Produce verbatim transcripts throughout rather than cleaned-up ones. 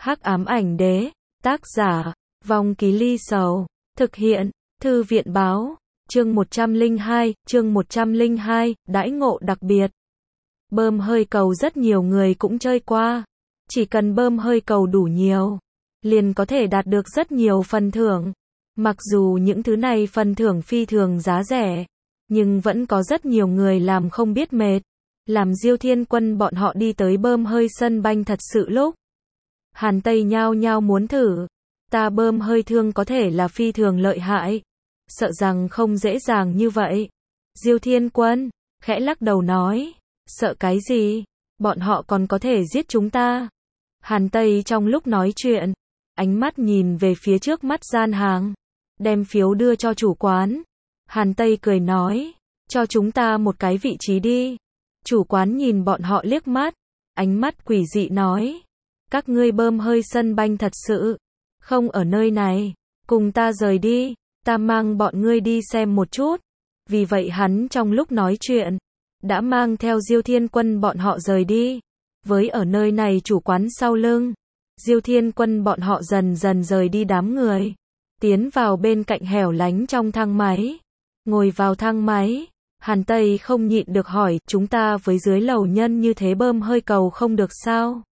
Hắc ám ảnh đế, tác giả, Vong Ký Ly Sầu, thực hiện, Thư viện báo, chương một trăm lẻ hai, chương một trăm lẻ hai, đãi ngộ đặc biệt. Bơm hơi cầu rất nhiều người cũng chơi qua, chỉ cần bơm hơi cầu đủ nhiều, liền có thể đạt được rất nhiều phần thưởng. Mặc dù những thứ này phần thưởng phi thường giá rẻ, nhưng vẫn có rất nhiều người làm không biết mệt. Làm Diêu Thiên Quân bọn họ đi tới bơm hơi sân banh thật sự lúc, Hàn Tây nhao nhao muốn thử. Ta bơm hơi thương có thể là phi thường lợi hại, sợ rằng không dễ dàng như vậy. Diêu Thiên Quân khẽ lắc đầu nói, sợ cái gì, bọn họ còn có thể giết chúng ta. Hàn Tây trong lúc nói chuyện, ánh mắt nhìn về phía trước mắt gian hàng, đem phiếu đưa cho chủ quán. Hàn Tây cười nói, cho chúng ta một cái vị trí đi. Chủ quán nhìn bọn họ liếc mắt, ánh mắt quỷ dị nói, các ngươi bơm hơi sân banh thật sự không ở nơi này, cùng ta rời đi, ta mang bọn ngươi đi xem một chút. Vì vậy hắn trong lúc nói chuyện, đã mang theo Diêu Thiên Quân bọn họ rời đi. Với ở nơi này chủ quán sau lưng, Diêu Thiên Quân bọn họ dần dần rời đi đám người, tiến vào bên cạnh hẻo lánh trong thang máy. Ngồi vào thang máy, Hàn Tây không nhịn được hỏi, chúng ta với dưới lầu nhân như thế bơm hơi cầu không được sao?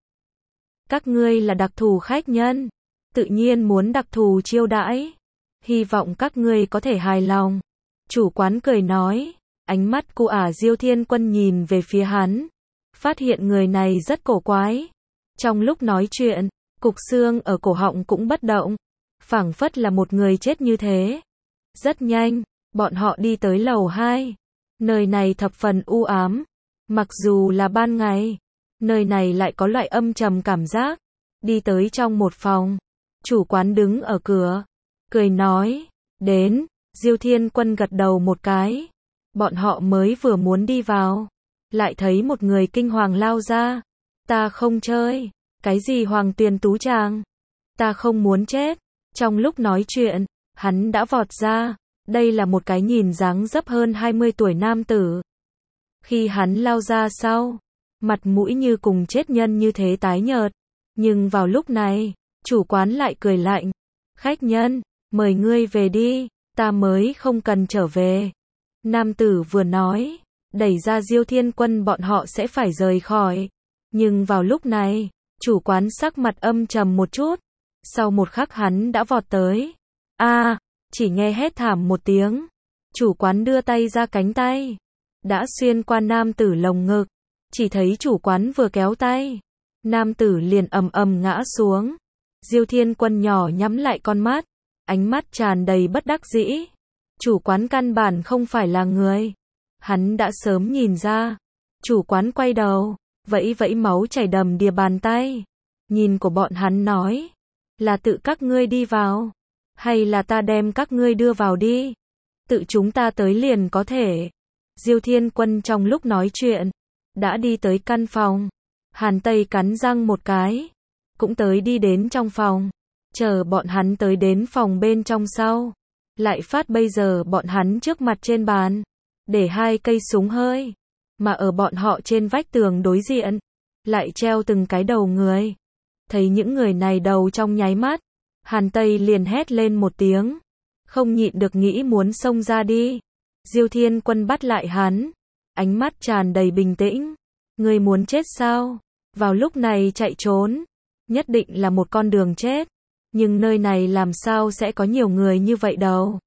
Các ngươi là đặc thù khách nhân, tự nhiên muốn đặc thù chiêu đãi, hy vọng các ngươi có thể hài lòng. Chủ quán cười nói, ánh mắt cu ả Diêu Thiên Quân nhìn về phía hắn, phát hiện người này rất cổ quái. Trong lúc nói chuyện, cục xương ở cổ họng cũng bất động, phảng phất là một người chết như thế. Rất nhanh, bọn họ đi tới lầu hai. Nơi này thập phần u ám, mặc dù là ban ngày, nơi này lại có loại âm trầm cảm giác. Đi tới trong một phòng, chủ quán đứng ở cửa, cười nói, đến. Diêu Thiên Quân gật đầu một cái. Bọn họ mới vừa muốn đi vào, lại thấy một người kinh hoàng lao ra. Ta không chơi, cái gì Hoàng Tuyền Tú Tràng, ta không muốn chết. Trong lúc nói chuyện, hắn đã vọt ra. Đây là một cái nhìn dáng dấp hơn hai mươi tuổi nam tử. Khi hắn lao ra sau, mặt mũi như cùng chết nhân như thế tái nhợt. Nhưng vào lúc này, chủ quán lại cười lạnh. Khách nhân, mời ngươi về đi, ta mới không cần trở về. Nam tử vừa nói, đẩy ra Diêu Thiên Quân bọn họ sẽ phải rời khỏi. Nhưng vào lúc này, chủ quán sắc mặt âm trầm một chút. Sau một khắc hắn đã vọt tới. A, à, chỉ nghe hét thảm một tiếng. Chủ quán đưa tay ra, cánh tay đã xuyên qua nam tử lồng ngực. Chỉ thấy chủ quán vừa kéo tay, nam tử liền ầm ầm ngã xuống. Diêu Thiên Quân nhỏ nhắm lại con mắt, ánh mắt tràn đầy bất đắc dĩ. Chủ quán căn bản không phải là người. Hắn đã sớm nhìn ra. Chủ quán quay đầu, vẫy vẫy máu chảy đầm đìa bàn tay. Nhìn của bọn hắn nói, là tự các ngươi đi vào, hay là ta đem các ngươi đưa vào đi? Tự chúng ta tới liền có thể. Diêu Thiên Quân trong lúc nói chuyện, đã đi tới căn phòng. Hàn Tây cắn răng một cái, cũng tới đi đến trong phòng. Chờ bọn hắn tới đến phòng bên trong sau, lại phát bây giờ bọn hắn trước mặt trên bàn, để hai cây súng hơi. Mà ở bọn họ trên vách tường đối diện, lại treo từng cái đầu người. Thấy những người này đầu trong nháy mắt, Hàn Tây liền hét lên một tiếng, không nhịn được nghĩ muốn xông ra đi. Diêu Thiên Quân bắt lại hắn, ánh mắt tràn đầy bình tĩnh. Ngươi muốn chết sao? Vào lúc này chạy trốn, nhất định là một con đường chết. Nhưng nơi này làm sao sẽ có nhiều người như vậy đâu?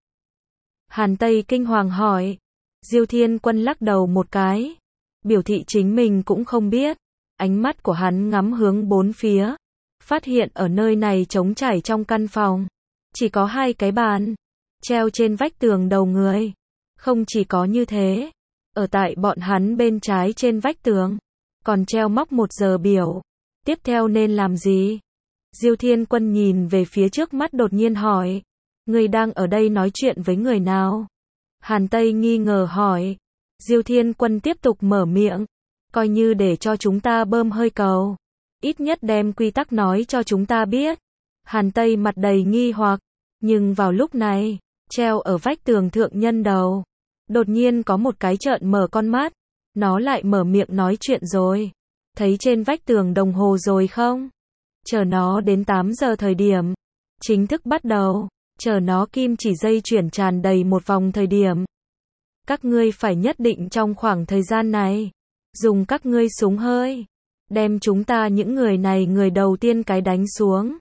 Hàn Tây kinh hoàng hỏi. Diêu Thiên Quân lắc đầu một cái, biểu thị chính mình cũng không biết. Ánh mắt của hắn ngắm hướng bốn phía, phát hiện ở nơi này trống trải trong căn phòng, chỉ có hai cái bàn, treo trên vách tường đầu người. Không chỉ có như thế, ở tại bọn hắn bên trái trên vách tường, còn treo móc một giờ biểu. Tiếp theo nên làm gì? Diêu Thiên Quân nhìn về phía trước mắt đột nhiên hỏi, ngươi đang ở đây nói chuyện với người nào? Hàn Tây nghi ngờ hỏi. Diêu Thiên Quân tiếp tục mở miệng, coi như để cho chúng ta bơm hơi cầu, ít nhất đem quy tắc nói cho chúng ta biết. Hàn Tây mặt đầy nghi hoặc, nhưng vào lúc này, treo ở vách tường thượng nhân đầu, đột nhiên có một cái trợn mở con mắt, nó lại mở miệng nói chuyện rồi. Thấy trên vách tường đồng hồ rồi không? chờ nó đến tám giờ thời điểm, chính thức bắt đầu, chờ nó kim chỉ dây chuyển tràn đầy một vòng thời điểm. Các ngươi phải nhất định trong khoảng thời gian này, dùng các ngươi súng hơi, đem chúng ta những người này người đầu tiên cái đánh xuống.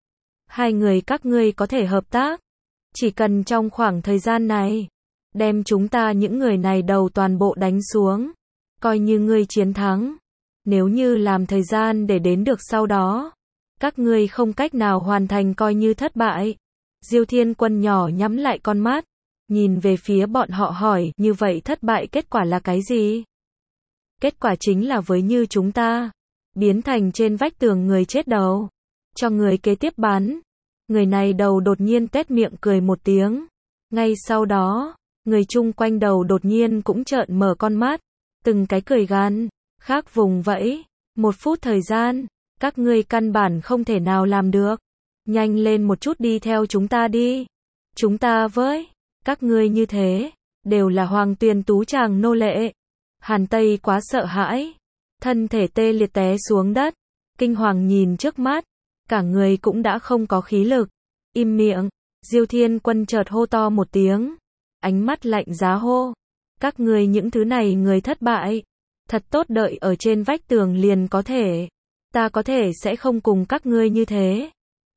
Hai người các ngươi có thể hợp tác, chỉ cần trong khoảng thời gian này, đem chúng ta những người này đầu toàn bộ đánh xuống, coi như ngươi chiến thắng. Nếu như làm thời gian để đến được sau đó, các ngươi không cách nào hoàn thành coi như thất bại. Diêu Thiên Quân nhỏ nhắm lại con mắt, nhìn về phía bọn họ hỏi, như vậy thất bại kết quả là cái gì? Kết quả chính là với như chúng ta, biến thành trên vách tường người chết đầu, cho người kế tiếp bắn. Người này đầu đột nhiên tét miệng cười một tiếng. Ngay sau đó, người chung quanh đầu đột nhiên cũng trợn mở con mắt, từng cái cười gan, khác vùng vẫy. Một phút thời gian, các ngươi căn bản không thể nào làm được. Nhanh lên một chút đi theo chúng ta đi. Chúng ta với các ngươi như thế, đều là Hoàng Tuyền Tú chàng nô lệ. Hàn Tây quá sợ hãi, thân thể tê liệt té xuống đất, kinh hoàng nhìn trước mắt, cả người cũng đã không có khí lực. Im miệng, Diêu Thiên Quân chợt hô to một tiếng, ánh mắt lạnh giá hô, các ngươi những thứ này người thất bại, thật tốt đợi ở trên vách tường liền có thể, ta có thể sẽ không cùng các ngươi như thế.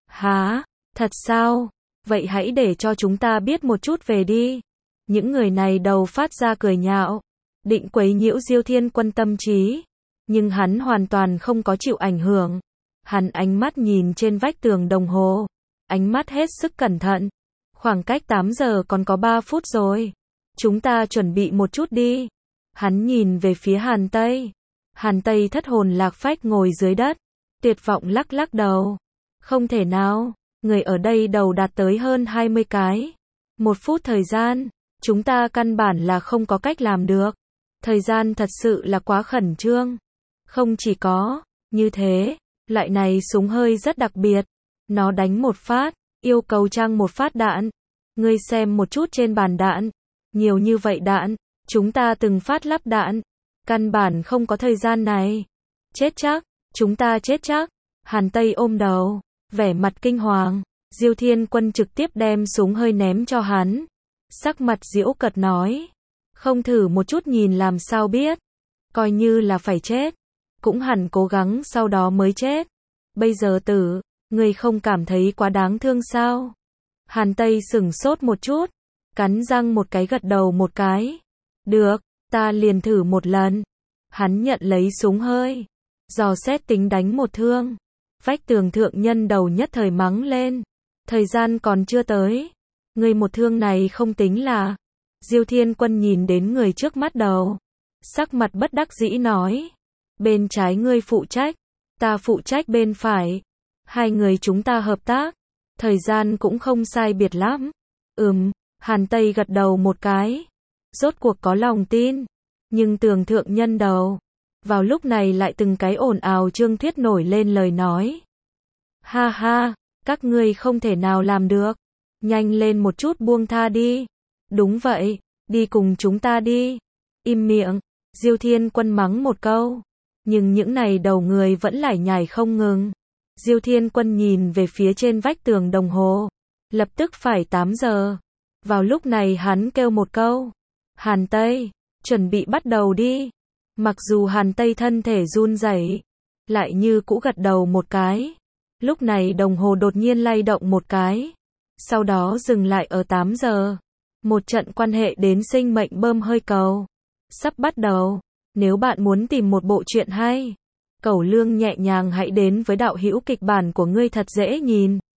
Hả, thật sao? Vậy hãy để cho chúng ta biết một chút về đi. Những người này đầu phát ra cười nhạo, định quấy nhiễu Diêu Thiên Quân tâm trí, nhưng hắn hoàn toàn không có chịu ảnh hưởng. Hắn ánh mắt nhìn trên vách tường đồng hồ, ánh mắt hết sức cẩn thận. Khoảng cách tám giờ còn có ba phút rồi. Chúng ta chuẩn bị một chút đi. Hắn nhìn về phía Hàn Tây. Hàn Tây thất hồn lạc phách ngồi dưới đất, tuyệt vọng lắc lắc đầu. Không thể nào, người ở đây đầu đạt tới hơn hai mươi cái. Một phút thời gian, chúng ta căn bản là không có cách làm được. Thời gian thật sự là quá khẩn trương. Không chỉ có như thế, loại này súng hơi rất đặc biệt. Nó đánh một phát, yêu cầu trang một phát đạn. Ngươi xem một chút trên bàn đạn. Nhiều như vậy đạn, chúng ta từng phát lắp đạn. Căn bản không có thời gian này. Chết chắc, chúng ta chết chắc. Hàn Tây ôm đầu, vẻ mặt kinh hoàng. Diêu Thiên Quân trực tiếp đem súng hơi ném cho hắn. Sắc mặt giễu cợt nói, không thử một chút nhìn làm sao biết. Coi như là phải chết, cũng hẳn cố gắng sau đó mới chết. Bây giờ tử, ngươi không cảm thấy quá đáng thương sao? Hàn Tây sửng sốt một chút, cắn răng một cái gật đầu một cái. Được, ta liền thử một lần. Hắn nhận lấy súng hơi, dò xét tính đánh một thương. Vách tường thượng nhân đầu nhất thời mắng lên. Thời gian còn chưa tới. Ngươi một thương này không tính là. Diêu Thiên Quân nhìn đến người trước mắt đầu, sắc mặt bất đắc dĩ nói. Bên trái ngươi phụ trách, ta phụ trách bên phải. Hai người chúng ta hợp tác. Thời gian cũng không sai biệt lắm. Ừm, Hàn Tây gật đầu một cái. Rốt cuộc có lòng tin. Nhưng tường thượng nhân đầu, vào lúc này lại từng cái ồn ào Trương Thuyết nổi lên lời nói. Ha ha, các ngươi không thể nào làm được. Nhanh lên một chút buông tha đi. Đúng vậy, đi cùng chúng ta đi. Im miệng, Diêu Thiên Quân mắng một câu. Nhưng những này đầu người vẫn lải nhải không ngừng. Diêu Thiên Quân nhìn về phía trên vách tường đồng hồ. Lập tức phải tám giờ. Vào lúc này hắn kêu một câu. Hàn Tây, chuẩn bị bắt đầu đi. Mặc dù Hàn Tây thân thể run rẩy, lại như cũ gật đầu một cái. Lúc này đồng hồ đột nhiên lay động một cái. Sau đó dừng lại ở tám giờ. Một trận quan hệ đến sinh mệnh bơm hơi cầu sắp bắt đầu. Nếu bạn muốn tìm một bộ truyện hay, Cẩu Lương nhẹ nhàng hãy đến với đạo hữu kịch bản của ngươi thật dễ nhìn.